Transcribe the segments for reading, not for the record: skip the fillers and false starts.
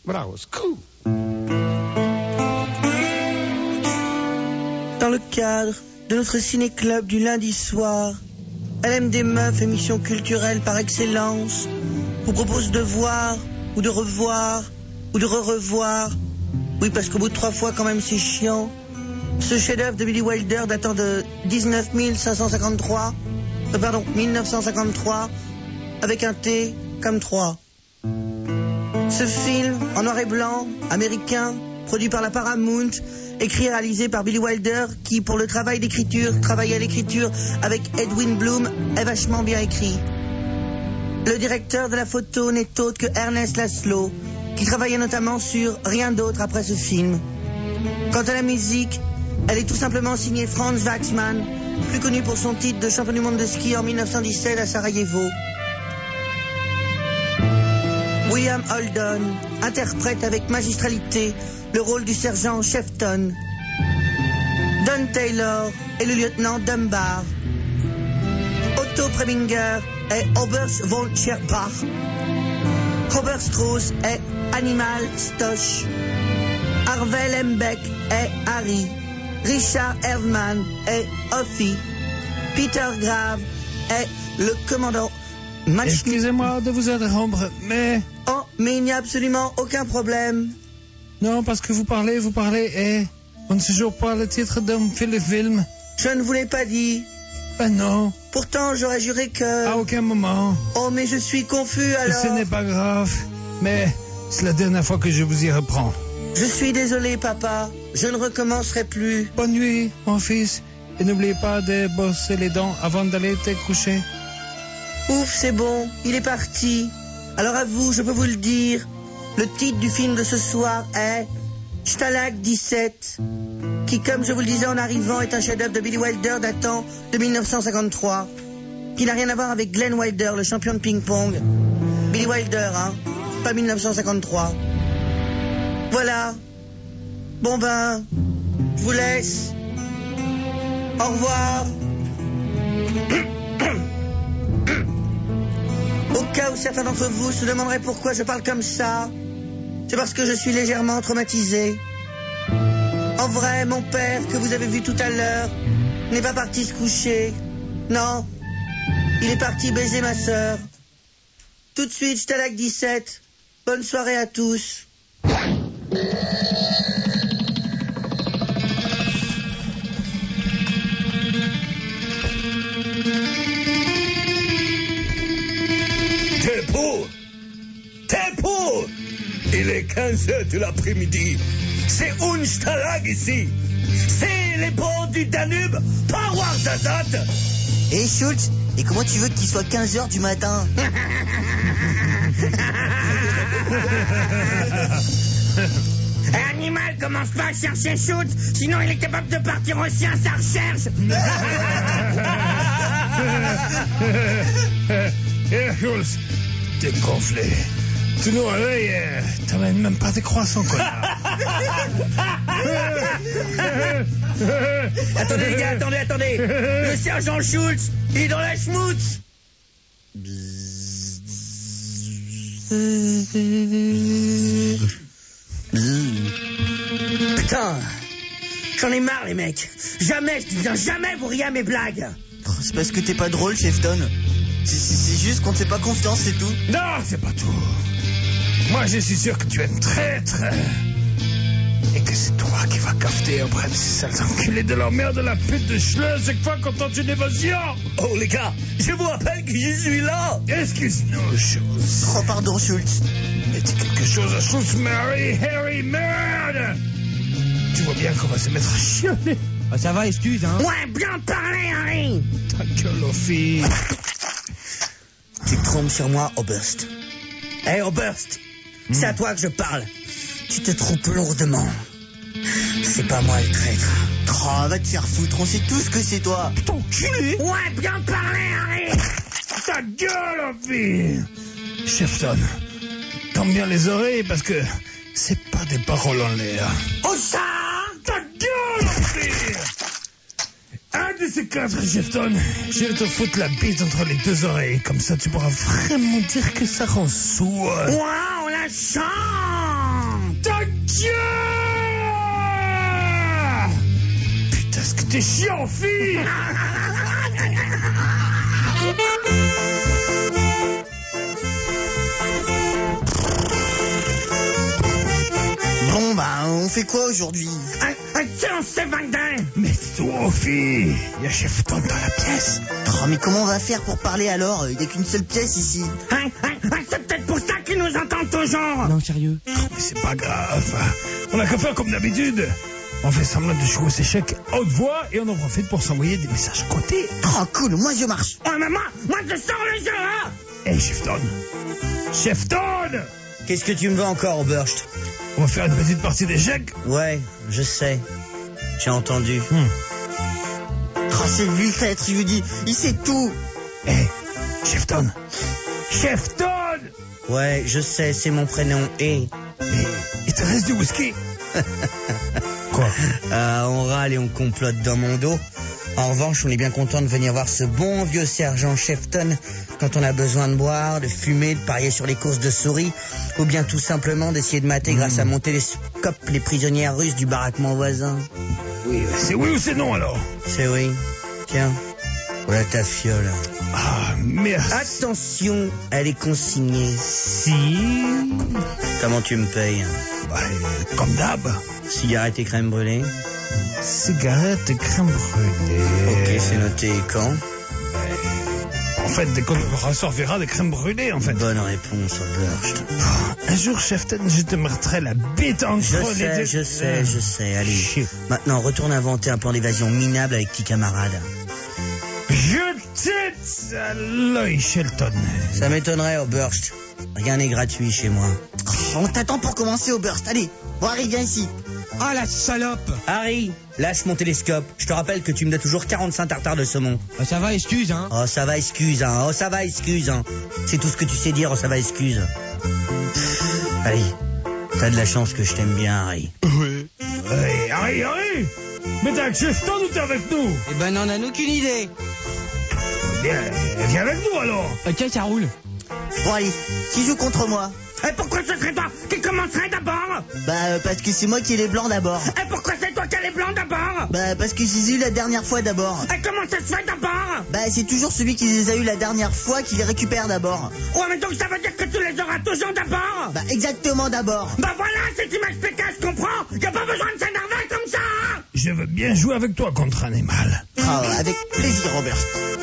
Bravo, cool. Dans le cadre de notre ciné-club du lundi soir, LMD Meuf, émission culturelle par excellence, vous propose de voir, ou de revoir, ou de re-revoir. Oui, parce qu'au bout de 3 fois, quand même, c'est chiant. Ce chef-d'œuvre de Billy Wilder datant de 1953, avec un T comme 3. Ce film, en noir et blanc, américain, produit par la Paramount, écrit et réalisé par Billy Wilder, qui, pour le travaillait à l'écriture avec Edwin Bloom, est vachement bien écrit. Le directeur de la photo n'est autre que Ernest Laszlo, qui travaillait notamment sur Rien d'autre après ce film. Quant à la musique, elle est tout simplement signée Franz Waxman, plus connu pour son titre de champion du monde de ski en 1917 à Sarajevo. William Holden interprète avec magistralité le rôle du sergent Shefton. Don Taylor est le lieutenant Dunbar. Otto Preminger est Oberst von Scherbach. Robert Strauss est Animal Stoch. Harvey Lembeck est Harry. Richard Erdman est Offie. Peter Grave est le commandant Manchnik. Excusez-moi de vous interrompre, mais... Oh, mais il n'y a absolument aucun problème. Non, parce que vous parlez, et on ne sait toujours pas le titre d'un film. Je ne vous l'ai pas dit. Ben non. Pourtant, j'aurais juré que... À aucun moment. Oh, mais je suis confus alors. Ce n'est pas grave, mais c'est la dernière fois que je vous y reprends. Je suis désolé, papa. Je ne recommencerai plus. Bonne nuit, mon fils. Et n'oubliez pas de brosser les dents avant d'aller te coucher. Ouf, c'est bon. Il est parti. Alors à vous, je peux vous le dire. Le titre du film de ce soir est Stalag 17, qui, comme je vous le disais en arrivant, est un chef-d'œuvre de Billy Wilder datant de 1953, qui n'a rien à voir avec Glenn Wilder, le champion de ping-pong. Billy Wilder, hein, pas 1953. Voilà. Bon ben, je vous laisse. Au revoir. Au cas où certains d'entre vous se demanderaient pourquoi je parle comme ça, c'est parce que je suis légèrement traumatisé. En vrai, mon père, que vous avez vu tout à l'heure, n'est pas parti se coucher. Non, il est parti baiser ma sœur. Tout de suite, Stalag 17. Bonne soirée à tous. Tempo! Il est 15h de l'après-midi. C'est une stalag ici. C'est les bords du Danube, pas Ouarzazate. Et Schultz, et comment tu veux qu'il soit 15h du matin? Animal, commence pas à chercher Schultz, sinon il est capable de partir aussi à sa recherche. Schultz, t'es gonflé. Tu nous réveilles, t'amènes même pas des croissants, connard. Attendez les gars, attendez. Le sergent Schultz, il est dans la schmoutz. Putain, j'en ai marre les mecs. Jamais, je dis bien jamais vous riez à mes blagues. C'est parce que t'es pas drôle, Shefton. C'est juste qu'on te fait pas confiance, c'est tout. Non, c'est pas tout. Moi, je suis sûr que tu aimes très. Et que c'est toi qui vas cafeter auprès de ces sales enculés de leur mère de la pute de Schleu chaque fois qu'on tente une évasion. Oh les gars, je vous rappelle que je suis là. Excuse-nous, Schultz. Oh, pardon, Schultz. Mais dis quelque chose à Schultz, Mary, Harry, merde. Tu vois bien qu'on va se mettre à chialer. Ah, ça va, excuse, hein. Ouais, bien parlé, Harry. Ta gueule, aux filles. Tu te trompes sur moi, Oberst. Hey, Oberst, c'est à toi que je parle. Tu te trompes lourdement. C'est pas moi le traître. Oh, va te faire foutre, on sait tous que c'est toi. Putain, enculé. Ouais, bien parlé, Harry. Ta gueule, aux filles. Shefton, tends bien les oreilles parce que c'est pas des paroles en l'air. Oh ça. Ta gueule, aux filles. Un de ces 4, Shefton, je vais te foutre la bite entre les 2 oreilles. Comme ça, tu pourras vraiment dire que ça rend sourd. Waouh, la chance. Tiens! Putain, est-ce que t'es chiant, fille! Bon, bah, on fait quoi aujourd'hui? Tiens, c'est Vagdin. Mais toi, fille, il y a Chefton dans la pièce. Oh, mais comment on va faire pour parler alors? Il n'y a qu'une seule pièce ici. C'est peut-être pour ça qu'il nous entend toujours. Non, sérieux. Oh, mais c'est pas grave. On a qu'à faire comme d'habitude. On fait semblant de jouer aux échecs à haute voix et on en profite pour s'envoyer des messages côté. Oh, cool, moi je marche. Ouais, mais moi, je sors le jeu, hein. Hé, Chefton! Chefton! Qu'est-ce que tu me veux encore, Oberst? On va faire une petite partie d'échecs. Ouais, je sais. J'ai entendu. Oh, c'est lui le traître, je lui dis. Il sait tout. Hé, Chefton! Chefton! Ouais, je sais, c'est mon prénom. Et Mais il te reste du whisky? Quoi? on râle et on complote dans mon dos. En revanche, on est bien content de venir voir ce bon vieux sergent Chefton quand on a besoin de boire, de fumer, de parier sur les courses de souris, ou bien tout simplement d'essayer de mater grâce à mon télescope les prisonnières russes du baraquement voisin. Oui, c'est oui ou c'est non alors? C'est oui. Tiens, voilà ta fiole. Ah, merci. Attention, elle est consignée. Si. Comment tu me payes? Bah, comme d'hab. Cigarette et crème brûlée? Cigarette et crème brûlée. Ok, c'est noté. Quand? En fait, dès qu'on ressortira des crèmes brûlées, en fait. Bonne réponse, Oberst. Un jour, Chefton, je te mettrai la bite entre les deux. Je sais. Allez, Chier. maintenant, retourne inventer un plan d'évasion minable avec qui camarade? Je tête à l'œil, Shelton. Ça m'étonnerait, Oberst. Rien n'est gratuit chez moi. On t'attend pour commencer, Oberst. Allez, bon, Harry, viens ici. Oh, la salope. Harry, lâche mon télescope. Je te rappelle que tu me dois toujours 45 tartares de saumon. Ça va, excuse, hein. Oh, ça va, excuse, hein. Oh, ça va, excuse, hein. C'est tout ce que tu sais dire, oh, ça va, excuse. Allez, t'as de la chance que je t'aime bien, Harry. Oui. Hey, Harry! Mais t'es avec Chefton ou t'es avec nous? Eh ben, n'en a aucune idée. Bien, viens avec nous alors. Tiens, ça roule. Bon, allez, qui joue contre moi? Et pourquoi ce serait toi qui commencerait d'abord? Bah, parce que c'est moi qui ai les blancs d'abord. Et pourquoi c'est toi qui as les blancs d'abord? Bah, parce que je les ai eu la dernière fois d'abord. Et comment ça se fait d'abord? Bah, c'est toujours celui qui les a eu la dernière fois qui les récupère d'abord. Ouais, mais donc ça veut dire que tu les auras toujours d'abord? Bah, exactement d'abord. Bah voilà, si tu m'expliques, je comprends. Y'a pas besoin de s'énerver comme ça, hein. Je veux bien jouer avec toi contre un animal. Ah, avec plaisir, Robert.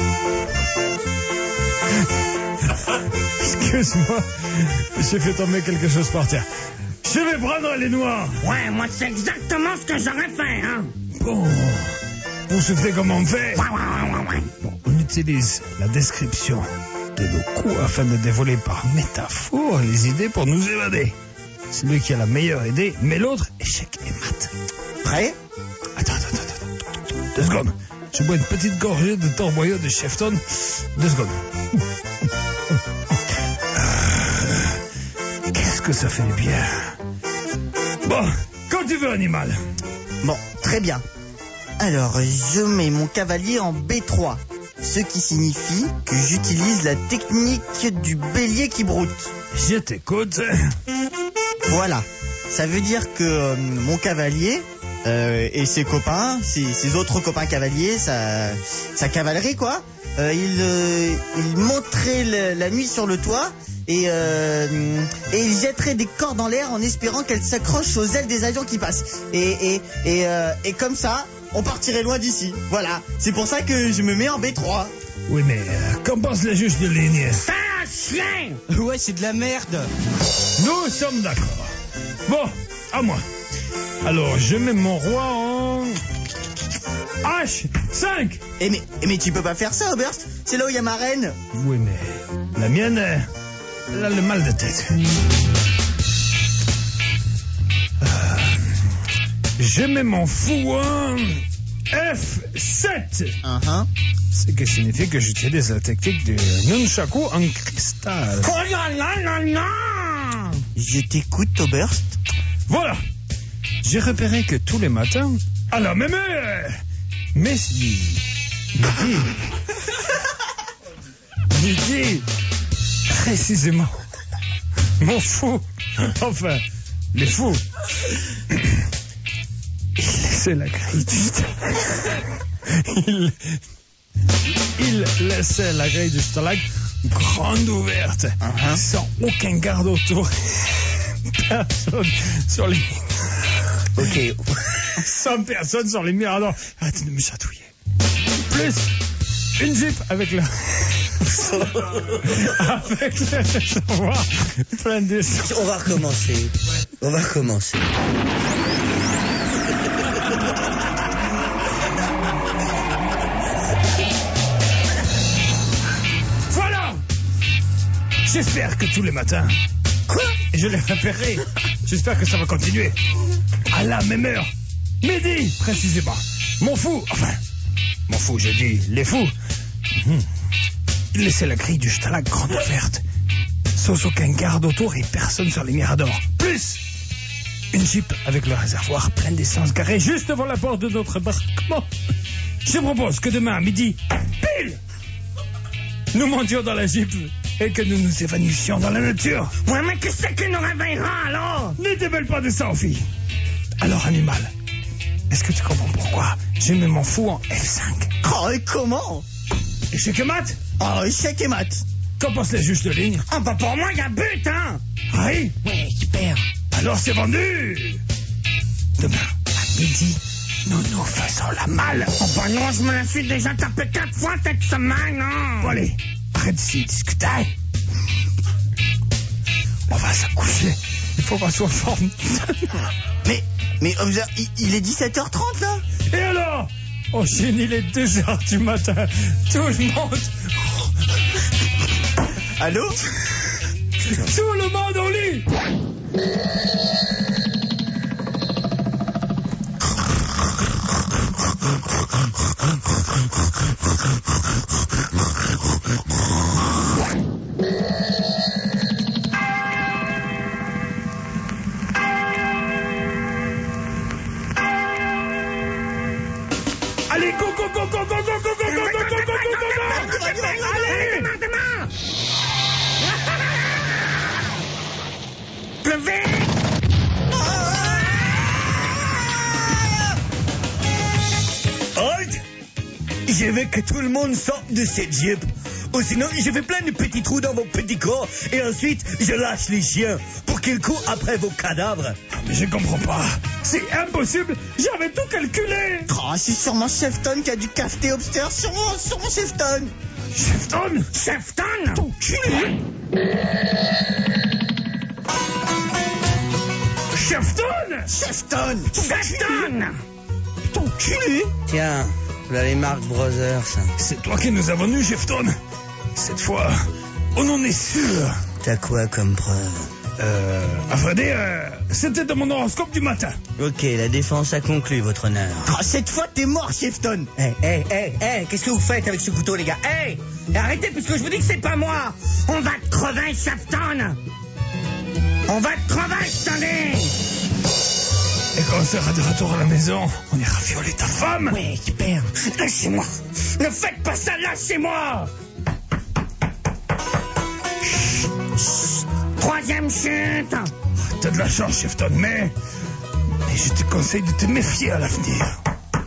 Excuse-moi, j'ai fait tomber quelque chose par terre. Je vais prendre les noix. Ouais, moi c'est exactement ce que j'aurais fait, hein. Bon, vous soufflez comme on fait. Ouais. Bon, on utilise la description de nos coups afin de dévoiler par métaphore les idées pour nous évader. Celui qui a la meilleure idée, mais l'autre, échec et mat. Prêt? Attends. 2 secondes. Je bois une petite gorgée de torboyau de Chefton. 2 secondes. Qu'est-ce que ça fait du bien. Bon, quand tu veux, animal. Bon, très bien. Alors, je mets mon cavalier en B3, ce qui signifie que j'utilise la technique du bélier qui broute. Je t'écoute. Voilà. Ça veut dire que mon cavalier et ses copains, ses autres copains cavaliers, sa cavalerie, quoi, ils monteraient la nuit sur le toit et ils jetteraient des cordes en l'air en espérant qu'elles s'accrochent aux ailes des avions qui passent. Et comme ça, on partirait loin d'ici. Voilà. C'est pour ça que je me mets en B3. Oui, mais qu'en pense le juge de ligne? C'est un chien. Ouais, c'est de la merde. Nous sommes d'accord. Bon, à moi. Alors, je mets mon roi en H5. Mais tu peux pas faire ça, Oberst. C'est là où il y a ma reine. Oui, mais la mienne, elle a le mal de tête. Je mets mon fou en F7. Ce qui signifie que j'utilise la technique du nunchaku en cristal. Oh là là là. Je t'écoute, Oberst. Voilà. J'ai repéré que tous les matins, à la même heure, midi, précisément, mon fou, enfin, les fous. Il laissait la grille du stalag. Il laissait la grille du stalag grande ouverte, sans aucun garde autour. Personne sur les... Ok. Sans personne sur les miradors. Arrêtez de me chatouiller. Plus une Jeep avec le... avec le réservoir plein d'essence. On va recommencer. On va recommencer. Voilà. J'espère que tous les matins... Quoi? Et je l'ai repéré. J'espère que ça va continuer. À la même heure. Midi, précisément. Mon fou, je dis, les fous. Il laissait la grille du stalag grande ouverte. Sans aucun garde autour et personne sur les miradors. Plus une Jeep avec le réservoir plein d'essence garé juste devant la porte de notre embarquement. Je propose que demain à midi, pile, nous montions dans la Jeep et que nous nous évanouissions dans la nature. Ouais, mais qu'est-ce que nous réveillera alors? Ne te mêle pas de ça, fille. Alors, animal, est-ce que tu comprends pourquoi j'ai mis mon fou en F5? Oh, et comment? Échec et mat? Oh, échec et mat. Qu'en pensent les juges de ligne? Ah bah pour moi, il y a but, hein. Ah oui? Ouais, super. Alors c'est vendu. Demain, à midi, nous nous faisons la malle. Oh bah non, je me la suis déjà tapé 4 fois cette semaine, hein. Bon allez, arrête d'ici discuter. On va s'accoucher. Il faut qu'on soit en forme. Mais il est 17h30 là. Et alors? Oh Chine, il est 2h du matin. Tout le monde... Allô? Tout le monde au lit. Allez, go, go, go, go, go, go, go, go, go, go, go, go, go, go, allez! Levez! Halt! Je veux que tout le monde sorte de cette Jeep. Ou sinon, je fais plein de petits trous dans vos petits corps et ensuite, je lâche les chiens pour qu'ils courent après vos cadavres. Mais je comprends pas. C'est impossible. J'avais tout calculé. Oh, c'est sûrement Chefton qui a dû cafeter Hopster. Sûrement Chefton. Chefton? Chefton! Ton cul! Chefton! Chefton. Chefton! Ton cul! Tiens, là les Marx Brothers. C'est toi qui nous avons nus, Chefton. Cette fois, on en est sûr. T'as quoi comme preuve? À vrai dire, c'était dans mon horoscope du matin. Ok, la défense a conclu, votre honneur. Oh, cette fois, t'es mort, Chefton. Qu'est-ce que vous faites avec ce couteau, les gars? Arrêtez, puisque je vous dis que c'est pas moi. On va te crever, Chefton. On va te crever, Stanley. Et quand on sera de retour à la maison, on ira violer ta femme. Ouais, super. Lâchez-moi. Ne faites pas ça, lâchez-moi. Troisième chute. T'as de la chance, Chefton, mais je te conseille de te méfier à l'avenir.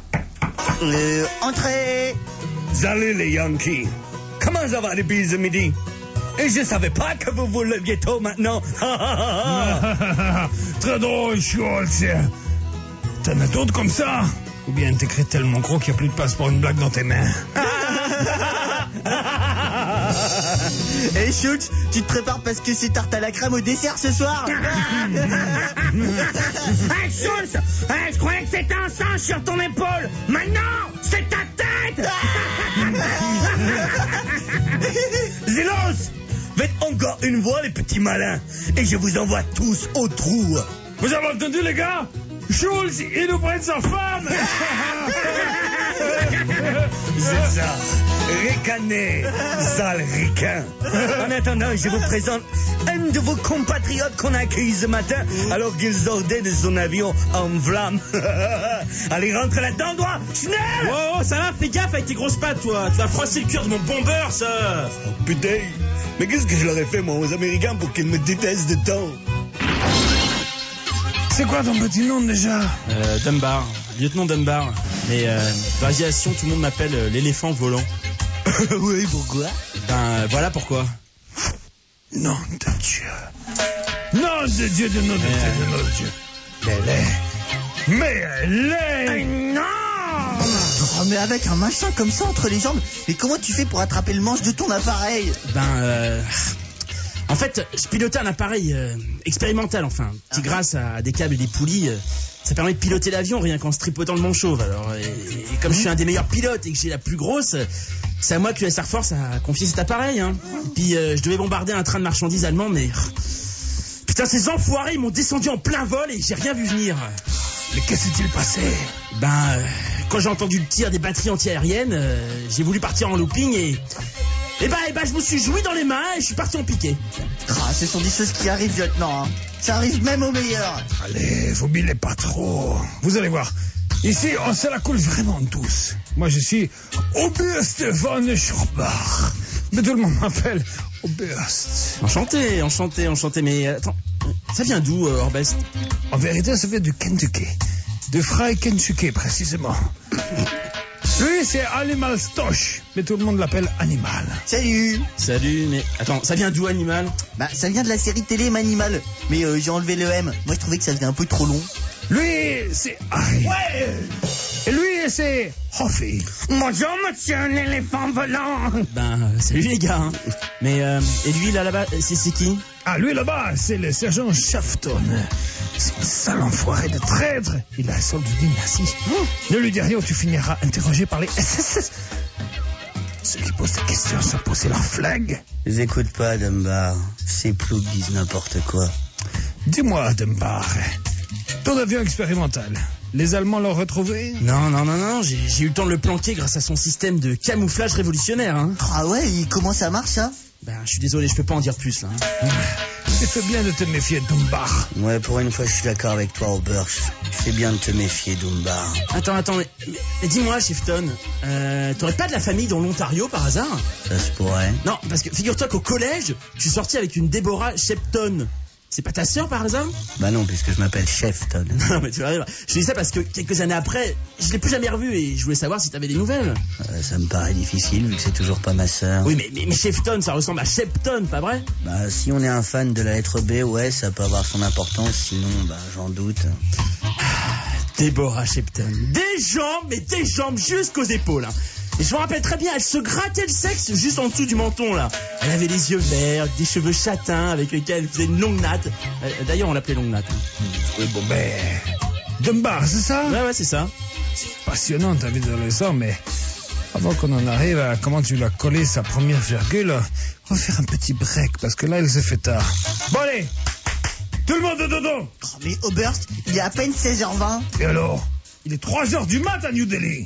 Entrée. Salut les Yankees. Comment ça va depuis ce midi? Et je savais pas que vous vous leviez tôt maintenant. Très drôle, Schultz. T'en as d'autres comme ça? Ou bien t'écris tellement gros qu'il n'y a plus de place pour une blague dans tes mains? Hey Schultz, tu te prépares parce que c'est tarte à la crème au dessert ce soir. Hey Schultz, je croyais que c'était un singe sur ton épaule. Maintenant, c'est ta tête. Silence! Faites encore une fois les petits malins et je vous envoie tous au trou. Vous avez entendu, les gars? Schultz, il nous prenne sa femme. C'est ça. Ricaner, sale ricain. En attendant, je vous présente un de vos compatriotes qu'on a accueilli ce matin alors qu'il sortait de son avion en flammes. Allez, rentre là-dedans, toi, Schnell! Oh, ça va, fais gaffe avec tes grosses pattes, toi. Tu vas froisser le cœur de mon bomber, ça. Oh, putain, mais qu'est-ce que je leur ai fait, moi, aux Américains pour qu'ils me détestent de temps? C'est quoi ton petit nom déjà? Dunbar, lieutenant Dunbar. Mais dans l'aviation, tout le monde m'appelle l'éléphant volant. Oui, pourquoi? Ben voilà pourquoi. Nom de Dieu. Nom de Dieu, de nom de Dieu, de nom de Dieu. Elle est... Mais elle est... Non! Oh, mais avec un machin comme ça entre les jambes, et comment tu fais pour attraper le manche de ton appareil? En fait, je pilotais un appareil expérimental, enfin, qui grâce à des câbles et des poulies, ça permet de piloter l'avion rien qu'en se tripotant le manchauve. Alors, et comme je suis un des meilleurs pilotes et que j'ai la plus grosse, c'est à moi que l'US Air Force a confié cet appareil. Hein. Et puis, je devais bombarder un train de marchandises allemand, mais... Putain, ces enfoirés, ils m'ont descendu en plein vol et j'ai rien vu venir. Mais qu'est-ce qui s'est passé? Quand j'ai entendu le tir des batteries anti-aériennes, j'ai voulu partir en looping et je me suis joui dans les mains et je suis parti en piqué. Ah, ce sont des choses qui arrivent, lieutenant. Hein. Ça arrive même aux meilleurs. Allez, vous bilez pas trop. Vous allez voir. Ici, on se la coule vraiment tous. Moi, je suis Oberst von Schrobbach. Mais tout le monde m'appelle Oberst. Enchanté. Mais attends, ça vient d'où, Oberst? En vérité, ça vient du Kentucky. De Frey Kentucky, précisément. Lui, c'est Animal Stoch, mais tout le monde l'appelle Animal. Salut, mais attends, ça vient d'où, Animal? Ça vient de la série télé Manimal. Mais j'ai enlevé le M. Moi, je trouvais que ça faisait un peu trop long. Lui, c'est Harry. Ouais. Et lui, c'est Hoffy. Bonjour, monsieur l'éléphant volant. Salut les gars. Hein. Mais, et lui, là-bas, c'est qui? Ah, lui, là-bas, c'est le sergent Shafton. C'est un sale enfoiré de traître. Il a un solde du nazi. Ne lui dis rien ou tu finiras interrogé par les SS. Ceux qui posent des questions sont posés leur flag. Je les écoute pas, Dunbar. Ces ploucs disent n'importe quoi. Dis-moi, Dunbar, ton avion expérimental, les Allemands l'ont retrouvé? Non, j'ai eu le temps de le planquer grâce à son système de camouflage révolutionnaire. Hein. Ah ouais, et comment ça marche, ça? Je suis désolé, je peux pas en dire plus, là. Hein. Tu fais bien de te méfier, Dunbar. Ouais, pour une fois, je suis d'accord avec toi, Oberst. C'est bien de te méfier, Dunbar. Attends, mais dis-moi, Shefton, t'aurais pas de la famille dans l'Ontario, par hasard? Ça se pourrait. Non, parce que figure-toi qu'au collège, je suis sorti avec une Deborah Shepton. C'est pas ta sœur, par hasard? Non, puisque je m'appelle Shefton. Non, mais tu vois, je dis ça parce que quelques années après, je l'ai plus jamais revue et je voulais savoir si t'avais des nouvelles. Ça me paraît difficile, vu que c'est toujours pas ma sœur. Oui, mais Shefton, ça ressemble à Shepton, pas vrai? Si on est un fan de la lettre B, ouais, ça peut avoir son importance, sinon, j'en doute. Deborah Shepton. Des jambes jusqu'aux épaules, hein. Et je me rappelle très bien, elle se grattait le sexe juste en dessous du menton, là. Elle avait les yeux verts, des cheveux châtains avec lesquels elle faisait une longue natte. D'ailleurs, on l'appelait longue natte. Hein. Oui, Dunbar, c'est ça? Ouais, c'est ça. C'est passionnant ta vie d'adolescent, mais avant qu'on en arrive à comment tu l'as collé sa première virgule, on va faire un petit break, parce que là, il se fait tard. Bon, allez, tout le monde de dodo. Oh, mais Oberst, il est à peine 16h20. Et alors? Il est 3h du mat à New Delhi.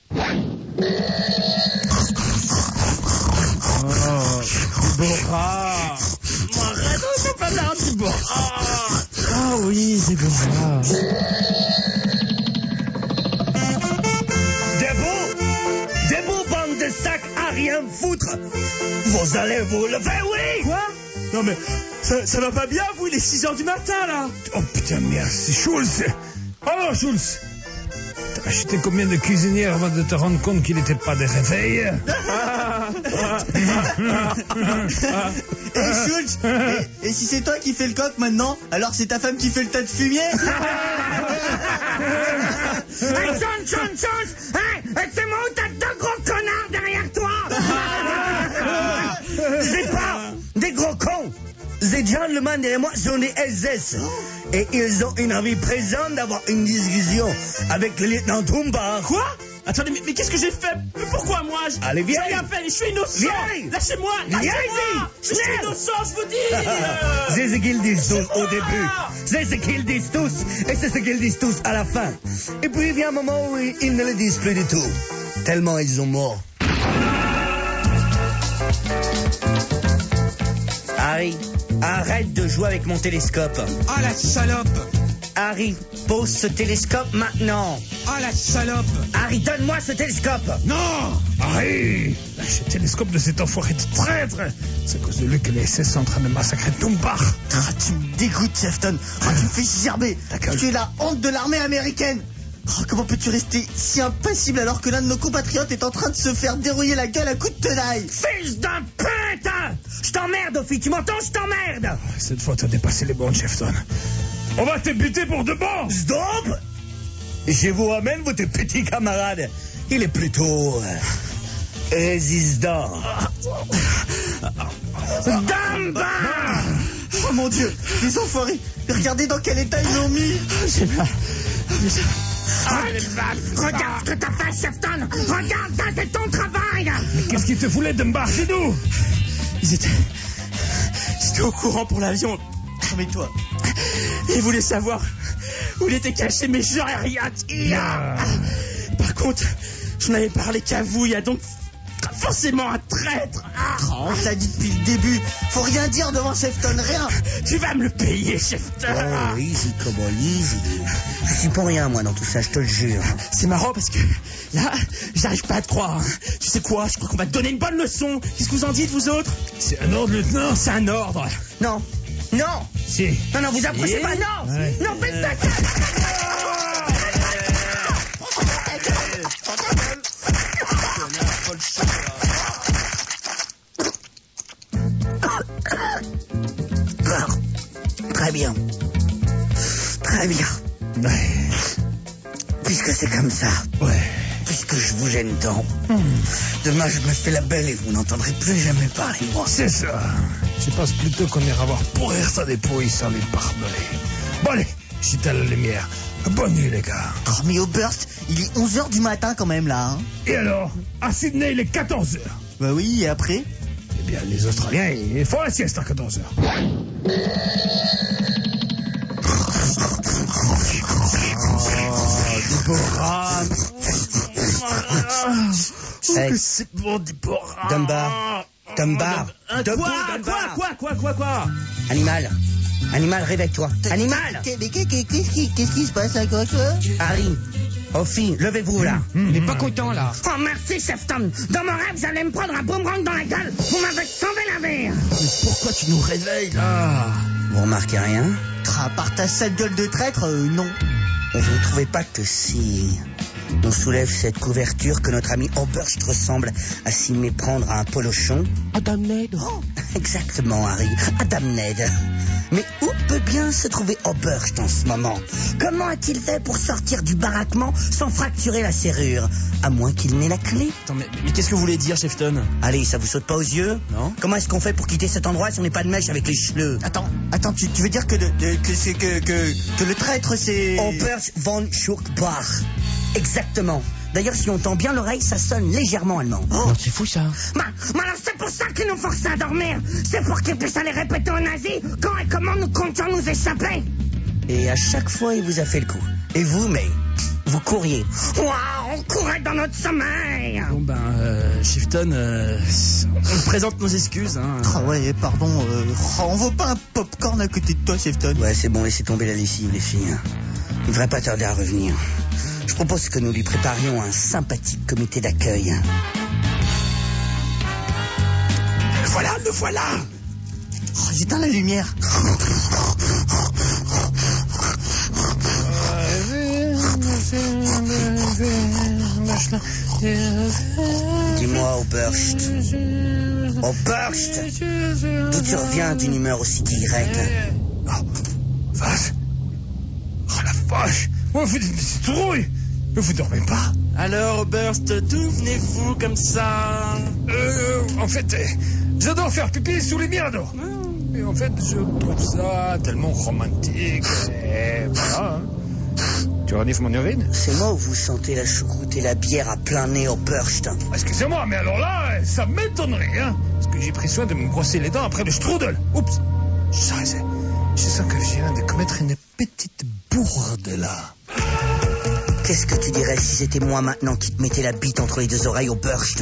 Deborah. Arrête, on peut pas là, Deborah. Ah oui, Deborah. Debout, bande de sacs à rien foutre. Vous allez vous lever, oui. Quoi? Non mais, ça va pas bien, vous, il est 6h du matin, là. Oh putain, merci, Schulz. Alors, Schulz, t'as acheté combien de cuisinières avant de te rendre compte qu'il n'était pas de réveil? Et Schulz, et si c'est toi qui fais le coq maintenant, alors c'est ta femme qui fait le tas de fumier? Hey, John, hey, c'est moi ou t'as deux gros connards derrière toi? C'est pas des gros cons. C'est gentlemen derrière moi, sont des SS. Et ils ont une envie présente d'avoir une discussion avec le lieutenant Dunbar. Quoi? Attendez, mais qu'est-ce que j'ai fait? Mais pourquoi moi? Allez, viens. J'ai rien fait, je suis innocent. Viens. Lâchez-moi. Viens ici. Je suis innocent, je vous dis. C'est ce qu'ils disent tous au début. C'est ce qu'ils disent tous. Et c'est ce qu'ils disent tous à la fin. Et puis il vient un moment où ils ne le disent plus du tout. Tellement ils ont mort. Harry, arrête de jouer avec mon télescope. Ah, la salope. Harry, pose ce télescope maintenant. Oh la salope! Harry, donne-moi ce télescope. Non! Harry! Lâche le télescope de cet enfoiré de traître! C'est à cause de lui que les SS sont en train de massacrer Dunbar. Ah, tu me dégoûtes, Sefton. Ah, tu me fais gerber. Tu es la honte de l'armée américaine. Oh, comment peux-tu rester si impassible alors que l'un de nos compatriotes est en train de se faire dérouiller la gueule à coups de tenaille? Fils d'un pute! Je t'emmerde, Ophi, tu m'entends? Je t'emmerde! Cette fois, t'as dépassé les bornes, Shefton. On va te buter pour de bon! Stop! Je vous ramène votre petit camarade. Il est plutôt résistant. Dunbar! Oh mon Dieu, les enfoirés. Regardez dans quel état ils l'ont mis. J'ai mal. Regarde ce que t'as fait, Shefton! Regarde, ça, c'est ton travail! Mais qu'est-ce qu'ils te voulaient, Dunbar? Dis-nous! Ils étaient au courant pour l'avion. Mais toi, Ils voulaient savoir où il était caché, mais j'aurais rien dit. Par contre, je n'avais parlé qu'à vous. Il y a donc forcément un traître. on te l'a dit depuis le début. Faut rien dire devant Sefton, rien. Tu vas me le payer, Shefton. Oh, easy, cowboy, easy. Je suis pour rien, moi, dans tout ça, je te le jure. C'est marrant parce que là, j'arrive pas à te croire. Tu sais quoi? Je crois qu'on va te donner une bonne leçon. Qu'est-ce que vous en dites, vous autres? C'est un ordre, lieutenant? C'est un ordre. Non, non, Si. non, vous approchez pas, non! Ouais. Non, faites ça! Très bien. Très bien. Ouais. Puisque c'est comme ça, Ouais. puisque je vous gêne tant, demain je me fais la belle et vous n'entendrez plus jamais parler de moi. C'est ça. Je pense plutôt qu'on ira voir pourrir sa dépouille sans les barbelés. Bon, allez, j'éteins la lumière. Bonne nuit, les gars. Oh, mais au burst, il est 11h du matin quand même là. Hein. Et alors, à Sydney, il est 14h. Bah oui, et après? Eh bien, les Australiens, ils font la sieste à 14h. Déborah. Hey. Que c'est bon, Déborah. Dunbar. Dunbar. Debout, Dunbar. Quoi? Animal, réveille-toi. Animal. Mais qu'est-ce qui se passe là, quoi? Harry, Ophi, levez-vous là. Il est pas content, là. Oh, merci, Shefton. Dans mon rêve, j'allais me prendre un boomerang dans la gueule. Vous m'avez sauvé la vie. Mais pourquoi tu nous réveilles, là? Vous remarquez rien? À part ta sale gueule de traître, non. Vous ne trouvez pas que si on soulève cette couverture que notre ami Oberst ressemble à s'y méprendre à un polochon? Adam Ned. Oh, exactement, Harry. Adam Ned. Mais où peut bien se trouver Oberst en ce moment? Comment a-t-il fait pour sortir du baraquement sans fracturer la serrure? À moins qu'il n'ait la clé. Attends, mais qu'est-ce que vous voulez dire, Shefton? Allez, ça vous saute pas aux yeux? Non. Comment est-ce qu'on fait pour quitter cet endroit si on n'est pas de mèche avec les chleux? Attends, tu veux dire que le traître c'est... Oberst von Schurkbach. Exactement. D'ailleurs, si on tend bien l'oreille, ça sonne légèrement allemand. Non, c'est fou, ça. Mais alors c'est pour ça qu'ils nous forcent à dormir. C'est pour qu'ils puissent aller répéter aux nazis quand et comment nous comptions nous échapper. Et à chaque fois, il vous a fait le coup. Et vous, mais vous couriez. Waouh, on courait dans notre sommeil. Bon, Shefton, on te présente nos excuses, hein. Ah ouais, pardon, on vaut pas un popcorn à côté de toi, Shefton. Ouais, c'est bon, laissez tomber la lessive, les filles. Il ne devrait pas tarder à revenir. Je propose que nous lui préparions un sympathique comité d'accueil. Le voilà. Oh, j'éteins la lumière. Dis-moi, Oberst. Oberst, d'où tu reviens d'une humeur aussi directe? Oh, vache. Oh, la vache. Oh, vous êtes citrouille. Vous dormez pas? Alors, Burst, d'où venez-vous comme ça? En fait, j'adore faire pipi sous les miens d'eau. Et en fait, je trouve ça tellement romantique. Et voilà. Tu renifles mon urine? C'est moi où vous sentez la choucroute et la bière à plein nez, Oberst. Excusez-moi, mais alors là, ça m'étonnerait, hein. Parce que j'ai pris soin de me brosser les dents après le strudel. Oups. Je sens que je viens de commettre une petite bourde, là. Qu'est-ce que tu dirais si c'était moi maintenant qui te mettais la bite entre les deux oreilles, Oberst?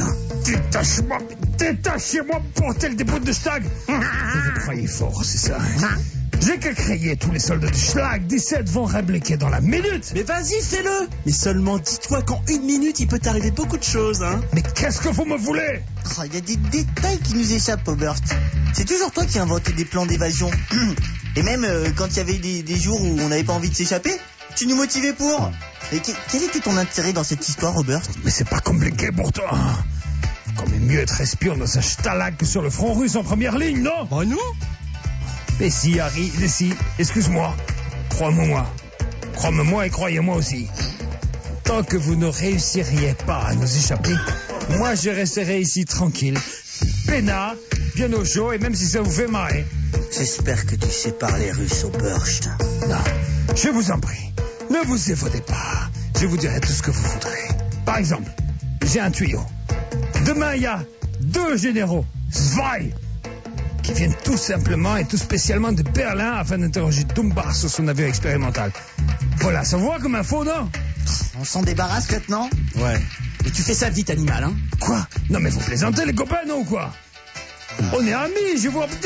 Détachez-moi, bordel des bouts de stag. Vous croyez fort, c'est ça, hein? J'ai qu'à crier tous les soldats du Schlag, 17 vont répliquer dans la minute. Mais vas-y, fais-le. Mais seulement dis-toi qu'en 1 minute, il peut t'arriver beaucoup de choses, hein. Mais qu'est-ce que vous me voulez? Oh, il y a des détails qui nous échappent, Oberst. C'est toujours toi qui inventais des plans d'évasion. Et même quand il y avait des jours où on n'avait pas envie de s'échapper, tu nous motivais pour. Et quel était ton intérêt dans cette histoire, Oberst? Mais c'est pas compliqué pour toi. Faut quand même mieux être espion dans un stalag que sur le front russe en première ligne, non? Oh non? Mais si, Harry, si, excuse-moi. Crois-moi. Crois-moi et croyez-moi aussi. Tant que vous ne réussiriez pas à nous échapper, moi je resterai ici tranquille, peinard, bien au chaud, et même si ça vous fait marrer. J'espère que tu sais parler russe, Oberst. Non, je vous en prie, ne vous évaudez pas. Je vous dirai tout ce que vous voudrez. Par exemple, j'ai un tuyau. Demain, il y a 2 généraux, Zwei, qui viennent tout simplement et tout spécialement de Berlin afin d'interroger Dunbar sur son avion expérimental. Voilà, ça vous voit comme info, non? On s'en débarrasse, lieutenant? Ouais. Et tu fais ça vite, animal, hein. Quoi? Non mais vous plaisantez, les copains, non ou quoi? On est amis, je vois...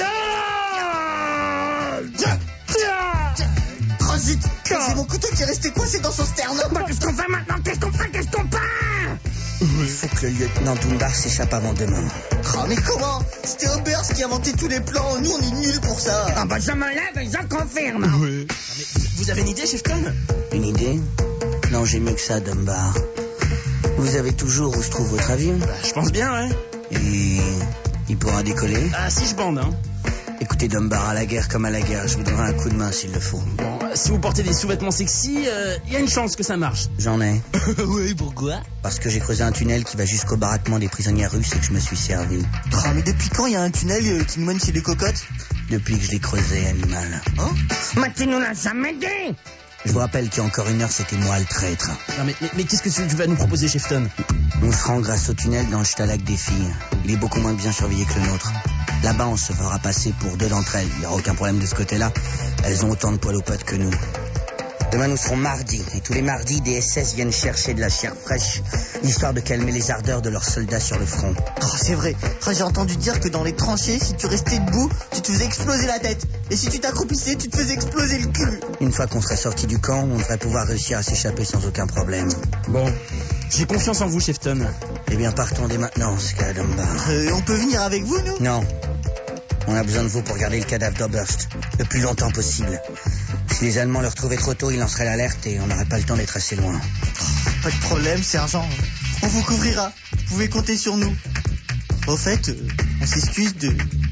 Oh zut, c'est mon couteau qui est resté coincé dans son sternum. Bah, qu'est-ce qu'on fait maintenant? Qu'est-ce qu'on fait? Qu'est-ce qu'on fait? Il faut que le lieutenant Dunbar s'échappe avant demain. Oh mais comment? C'était Oberst qui a inventé tous les plans. Nous on est nuls pour ça. Ah bah je me lève et je confirme. Ouais. Mais vous avez une idée, Chefton? Une idée? Non, j'ai mieux que ça, Dunbar. Vous savez toujours où se trouve votre avion? Bah, je pense bien, ouais. Et il pourra décoller? Ah, si je bande, hein. Écoutez, Dunbar, à la guerre comme à la guerre, je vous donnerai un coup de main s'il le faut. Bon, si vous portez des sous-vêtements sexy, il y a une chance que ça marche. J'en ai. Oui, pourquoi? Parce que j'ai creusé un tunnel qui va jusqu'au baraquement des prisonniers russes et que je me suis servi. Oh, mais depuis quand il y a un tunnel qui nous mène chez les cocottes? Depuis que je l'ai creusé, animal. Oh? Mais tu nous l'as jamais dit. Je vous rappelle qu'il y a encore 1 heure, c'était moi le traître. Non, mais qu'est-ce que tu vas nous proposer, Chefton? On se rend grâce au tunnel dans le stalag des filles. Il est beaucoup moins bien surveillé que le nôtre. Là-bas, on se fera passer pour 2 d'entre elles. Il n'y aura aucun problème de ce côté-là. Elles ont autant de poils aux pattes que nous. Demain, nous serons mardi. Et tous les mardis, des SS viennent chercher de la chair fraîche, histoire de calmer les ardeurs de leurs soldats sur le front. Oh, c'est vrai. Oh, j'ai entendu dire que dans les tranchées, si tu restais debout, tu te faisais exploser la tête. Et si tu t'accroupissais, tu te faisais exploser le cul. Une fois qu'on serait sorti du camp, on devrait pouvoir réussir à s'échapper sans aucun problème. Bon, j'ai confiance en vous, Chefton. Eh bien, partons dès maintenant, Ska Dunbar. On peut venir avec vous, nous? Non. On a besoin de vous pour garder le cadavre d'Oberst le plus longtemps possible. Si les Allemands le retrouvaient trop tôt, ils lanceraient l'alerte et on n'aurait pas le temps d'être assez loin. Pas de problème, sergent. On vous couvrira. Vous pouvez compter sur nous. Au fait, on s'excuse de...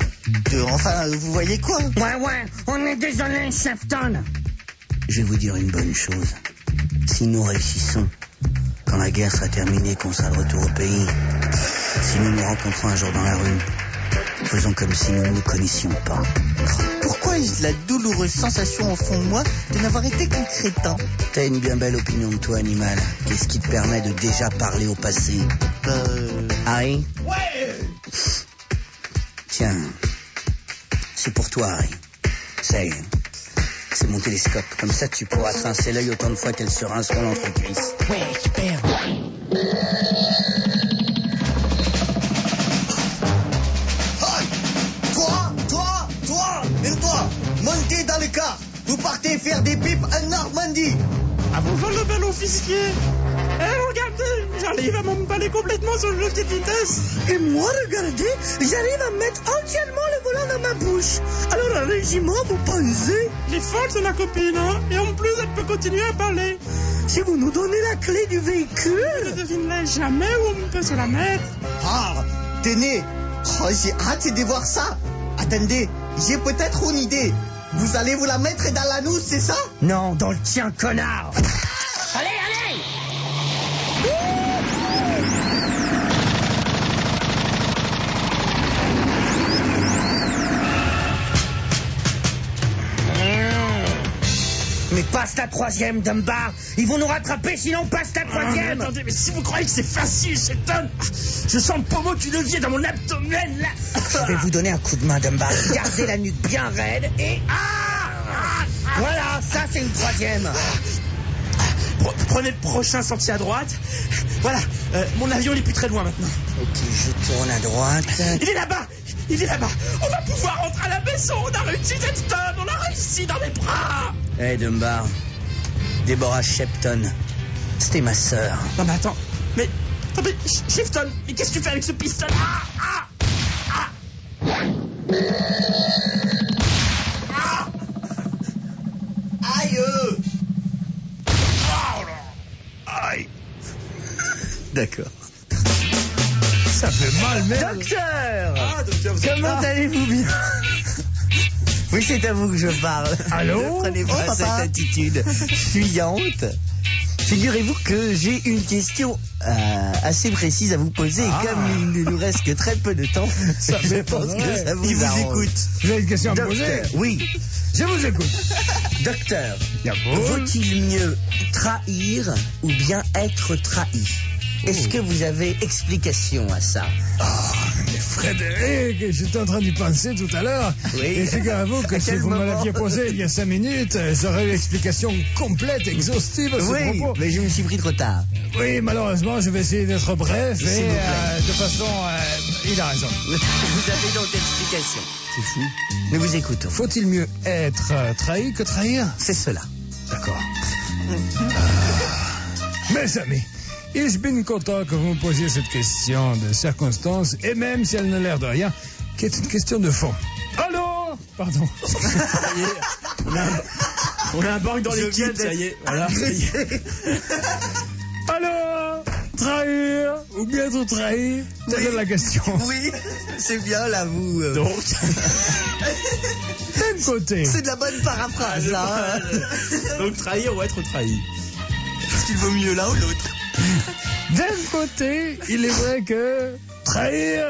Enfin, vous voyez quoi? Ouais, on est désolé, Chefton. Je vais vous dire une bonne chose. Si nous réussissons, quand la guerre sera terminée, qu'on sera de retour au pays, si nous nous rencontrons un jour dans la rue, faisons comme si nous ne nous connaissions pas. Pourquoi ai-je la douloureuse sensation au fond de moi de n'avoir été qu'un crétin? T'as une bien belle opinion de toi, animal. Qu'est-ce qui te permet de déjà parler au passé? Harry? Ouais! Tiens, c'est pour toi, Harry. C'est mon télescope. Comme ça, tu pourras trincer l'œil autant de fois qu'elle se rinceront l'entrecuisse. Ouais, super. Et toi, montez dans le car. Vous partez faire des pipes en Normandie. Ah bonjour le bel officier. Regardez, j'arrive à m'emballer complètement sur le petite vitesse. Et moi, regardez, j'arrive à mettre entièrement le volant dans ma bouche. Alors, un régiment, vous pensez? Les forces de la copine, hein. Et en plus, elle peut continuer à parler. Si vous nous donnez la clé du véhicule... Je ne devinerai jamais où on peut se la mettre. Ah, tenez. Oh, j'ai hâte de voir ça. Attendez, j'ai peut-être une idée. Vous allez vous la mettre dans l'anus, c'est ça? Non, dans le tien, connard. Allez! Mais passe la 3e, Dunbar. Ils vont nous rattraper, sinon passe la 3e. Attendez, mais si vous croyez que c'est facile, Chefton, je sens le pommeau du levier dans mon abdomen, là. Je vais vous donner un coup de main, Dunbar. Gardez la nuque bien raide et... Voilà, ça c'est une 3e. Prenez le prochain sentier à droite. Voilà, mon avion il est plus très loin maintenant. Ok, je tourne à droite. Il est là-bas. il est là-bas. On va pouvoir rentrer à la maison. On a réussi cette tonne. On a réussi dans mes bras. Hey, Dunbar. Deborah Shepton. C'était ma sœur. Non, mais attends. Mais Shifton, mais qu'est-ce que tu fais avec ce pistolet? Aïe. Aïe. D'accord. Ça fait mal, merde. Docteur! Docteur, vous êtes Comment là? allez-vous bien? Oui, c'est à vous que je parle. Allô? Ne prenez pas Oh, cette papa. attitude fuyante. Figurez-vous que j'ai une question assez précise à vous poser. Et comme il ne nous reste que très peu de temps, Ça je m'étonnerait. pense que ça vous Il vous arrange. écoute. Vous avez une question à me poser? Docteur, oui. Je vous écoute. Docteur, Jawohl. vaut-il mieux trahir ou bien être trahi? Est-ce que vous avez explication à ça? Mais Frédéric, j'étais en train d'y penser tout à l'heure. Oui. Et figurez-vous que À si quel vous me moment? l'aviez posé il y a 5 minutes, j'aurais eu l'explication complète, exhaustive à ce Oui, propos. mais je me suis pris trop tard. Oui, malheureusement, je vais essayer d'être bref S'il et vous plaît. de façon... il a raison. Vous avez donc l'explication. C'est fou. Nous vous écoutons. Faut-il mieux être trahi que trahir? C'est cela. D'accord. Mes amis, ich bin content que vous me posiez cette question de circonstance, et même si elle n'a l'air de rien, qui est une question de fond. Allô? Pardon. Ça y est, on a un bug dans l'équipe, ça y est. Voilà. Ça y est. Allô? Trahir ou bien être trahi? Telle est la question. Oui, c'est bien là, vous. Donc, D'un côté, C'est de la bonne paraphrase, là. donc trahir ou être trahi. Est-ce qu'il vaut mieux l'un ou l'autre? d'un côté, il est vrai que trahir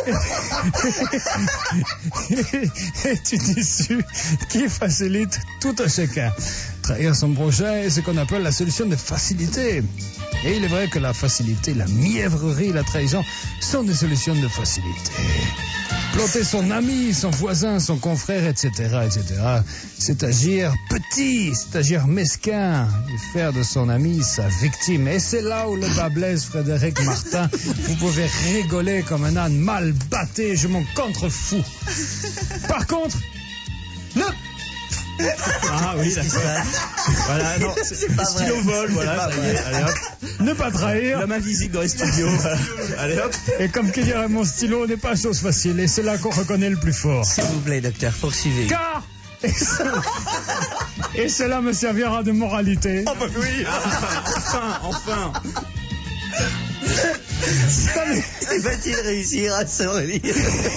est une issue qui facilite tout un chacun. Trahir son prochain est ce qu'on appelle la solution de facilité. Et il est vrai que la facilité, la mièvrerie, la trahison sont des solutions de facilité. Planter son ami, son voisin, son confrère, etc., c'est agir petit, c'est agir mesquin, et faire de son ami sa victime. Et c'est là où le bas blesse, Frédéric Martin. Vous pouvez rigoler comme un âne mal batté, je m'en contrefous. Par contre, Ah oui, d'accord. Voilà, non, c'est pas stylo vrai. vol, voilà, ça y est, allez hop. ne pas trahir. L'homme invisible dans les studios. Allez hop. Et comme qui dirait mon stylo, n'est pas chose facile. Et c'est là qu'on reconnaît le plus fort. S'il vous plaît, docteur, poursuivez. Car, et cela me servira de moralité. Oh bah oui. Enfin. Va-t-il réussir à se relire?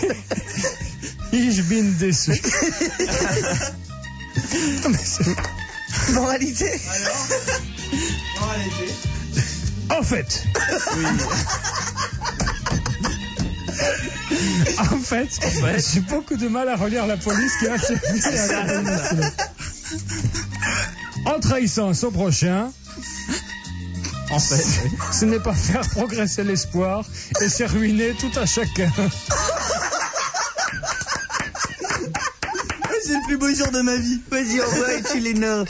Ich bin déçu. Non, mais Moralité. en fait. En fait, j'ai beaucoup de mal à relire la police qui a servi à la en trahissant son prochain, En fait. ce n'est pas faire progresser l'espoir et c'est ruiner tout à chacun. C'est le plus beau jour de ma vie. Vas-y, envoie et tu les nommes.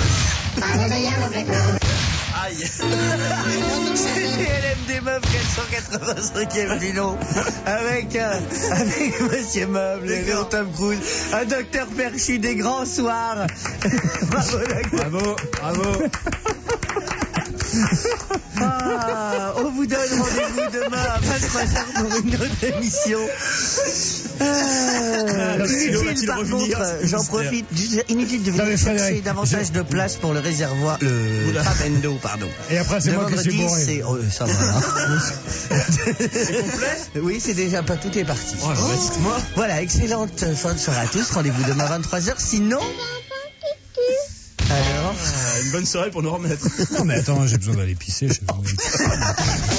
Aïe. C'est LMD Meuf 485e du nom. Avec Monsieur Meuble, le Tom Cruise, un docteur perchu des grands soirs. Bravo, docteur. Bravo. Ah, on vous donne rendez-vous demain à 23h pour une autre émission. Le stylo Inutile, va-t-il par revenir? contre, j'en profite, inutile de Non, mais venir chercher Frédéric, davantage de place pour le réservoir, le Oula. Trabendo, pardon. Et après, c'est Le moi qui suis vendredi, bourré. c'est... Oh, ça va, hein. C'est complet? Oui, c'est déjà pas, tout est parti. Oh, bah, dites-moi. Voilà, excellente fin de soirée à tous. Rendez-vous demain 23h. Sinon... Alors... Une bonne soirée pour nous remettre. Non mais attends, j'ai besoin d'aller pisser.